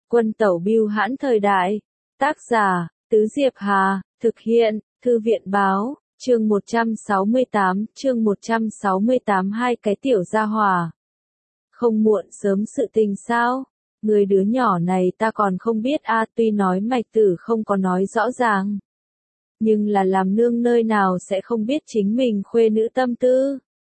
Quân tẩu bưu hãn thời đại. Tác giả, Tứ Diệp Hà, thực hiện, Thư viện báo, chương 168, hai cái tiểu gia hỏa. Không muộn sớm sự tình sao? Người đứa nhỏ này ta còn không biết tuy nói Mạch Tử không có nói rõ ràng. Nhưng là làm nương nơi nào sẽ không biết chính mình khuê nữ tâm tư.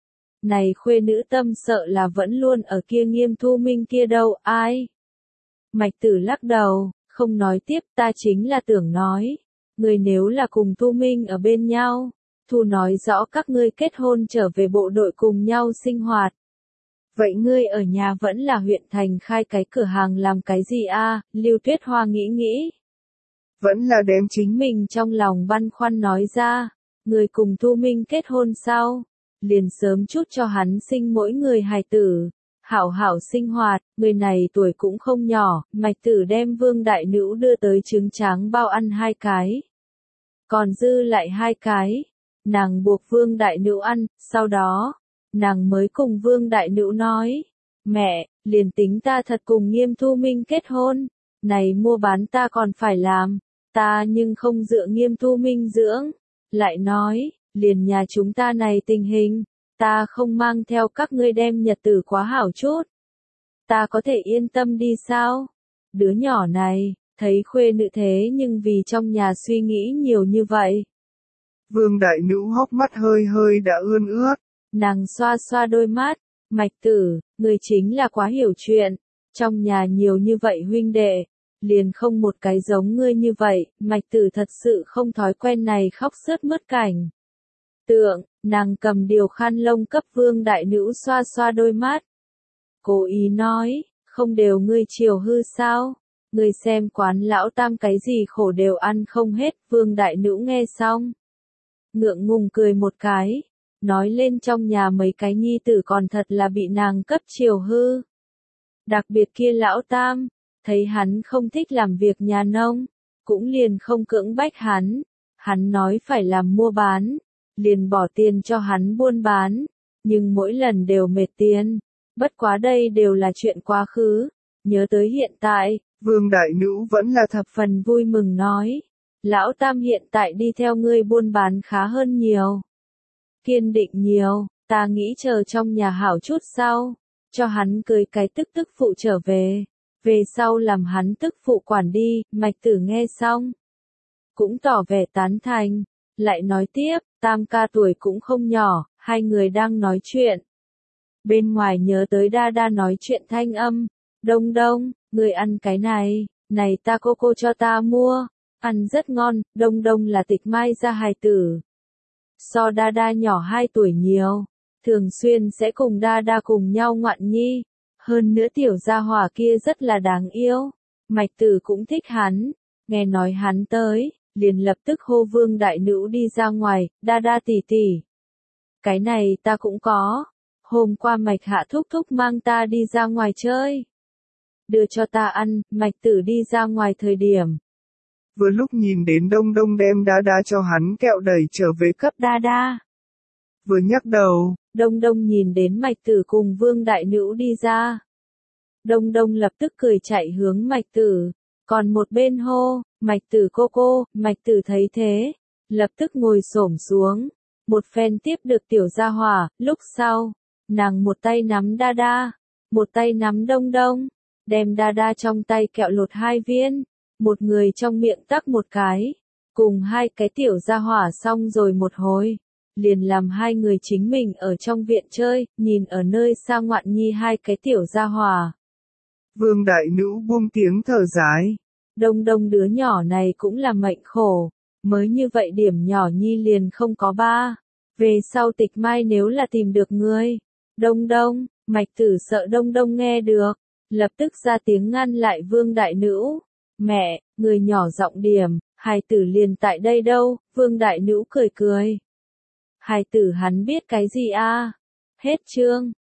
Này khuê nữ tâm sợ là vẫn luôn ở kia Nghiêm Thu Minh kia đâu, ai? Mạch Tử lắc đầu, không nói tiếp, ta chính là tưởng nói. Người nếu là cùng Thu Minh ở bên nhau, Thu nói rõ các ngươi kết hôn trở về bộ đội cùng nhau sinh hoạt. Vậy ngươi ở nhà vẫn là huyện thành khai cái cửa hàng làm cái gì Lưu Tuyết Hoa nghĩ. Vẫn là đem chính mình trong lòng băn khoăn nói ra, người cùng Thu Minh kết hôn sau, liền sớm chút cho hắn sinh mỗi người hài tử, hảo hảo sinh hoạt, người này tuổi cũng không nhỏ, Mạch Tử đem Vương Đại Nữu đưa tới trứng tráng bao ăn 2 cái. Còn dư lại 2 cái, nàng buộc Vương Đại Nữu ăn, sau đó, nàng mới cùng Vương Đại Nữu nói, mẹ, liền tính ta thật cùng Nghiêm Thu Minh kết hôn, này mua bán ta còn phải làm, ta nhưng không dựa Nghiêm Thu Minh dưỡng, lại nói, liền nhà chúng ta này tình hình, ta không mang theo các ngươi đem nhật tử quá hảo chút. Ta có thể yên tâm đi sao? Đứa nhỏ này, thấy khuê nữ thế nhưng vì trong nhà suy nghĩ nhiều như vậy. Vương Đại Nữu hốc mắt hơi hơi đã ươn ướt. Nàng xoa xoa đôi mắt, Mạch Tử, người chính là quá hiểu chuyện, trong nhà nhiều như vậy huynh đệ, liền không một cái giống ngươi như vậy, Mạch Tử thật sự không thói quen này khóc sướt mướt cảnh. Tượng, nàng cầm điều khăn lông cấp Vương Đại Nữu xoa xoa đôi mắt. Cố ý nói, không đều ngươi chiều hư sao? Ngươi xem quán lão tam cái gì khổ đều ăn không hết, Vương Đại Nữu nghe xong. Ngượng ngùng cười một cái, nói lên trong nhà mấy cái nhi tử còn thật là bị nàng cấp chiều hư. Đặc biệt kia lão tam, thấy hắn không thích làm việc nhà nông, cũng liền không cưỡng bách hắn nói phải làm mua bán, liền bỏ tiền cho hắn buôn bán, nhưng mỗi lần đều mệt tiền, bất quá đây đều là chuyện quá khứ, nhớ tới hiện tại, Vương Đại Nữu vẫn là thập phần vui mừng nói, lão tam hiện tại đi theo ngươi buôn bán khá hơn nhiều, kiên định nhiều, ta nghĩ chờ trong nhà hảo chút sau, cho hắn cưới cái tức phụ trở về sau làm hắn tức phụ quản đi, Mạch Tử nghe xong, cũng tỏ vẻ tán thành, lại nói tiếp, tam ca tuổi cũng không nhỏ, hai người đang nói chuyện. Bên ngoài nhớ tới đa đa nói chuyện thanh âm, đông, người ăn cái này ta cô cho ta mua, ăn rất ngon, đông là Tịch Mai gia hài tử. So đa đa nhỏ 2 tuổi nhiều, thường xuyên sẽ cùng đa đa cùng nhau ngoạn nhi, hơn nữa tiểu gia hỏa kia rất là đáng yêu, Mạch Tử cũng thích hắn, nghe nói hắn tới, liền lập tức hô Vương Đại Nữu đi ra ngoài, đa đa tỷ tỷ. Cái này ta cũng có, hôm qua Mạch Hạ thúc thúc mang ta đi ra ngoài chơi. Đưa cho ta ăn, Mạch Tử đi ra ngoài thời điểm. Vừa lúc nhìn đến đông đem đa đa cho hắn kẹo đẩy trở về cấp đa đa. Vừa nhắc đầu, đông nhìn đến Mạch Tử cùng Vương Đại Nữu đi ra. Đông lập tức cười chạy hướng Mạch Tử, còn một bên hô, Mạch Tử cô, Mạch Tử thấy thế, lập tức ngồi xổm xuống, một phen tiếp được tiểu gia hỏa, lúc sau, nàng một tay nắm đa đa, một tay nắm đông, đem đa đa trong tay kẹo lột 2 viên, một người trong miệng tắc một cái, cùng 2 cái tiểu gia hỏa xong rồi một hồi, liền làm 2 người chính mình ở trong viện chơi, nhìn ở nơi xa ngoạn nhi 2 cái tiểu gia hỏa. Vương Đại Nữu buông tiếng thở dài. Đông đứa nhỏ này cũng là mệnh khổ, mới như vậy điểm nhỏ nhi liền không có ba, về sau Tịch Mai nếu là tìm được ngươi. Đông, Mạch Tử sợ đông nghe được, lập tức ra tiếng ngăn lại Vương Đại Nữu. Mẹ, người nhỏ giọng điểm, hài tử liền tại đây đâu, Vương Đại Nữu cười. Hài tử hắn biết cái gì Hết chương.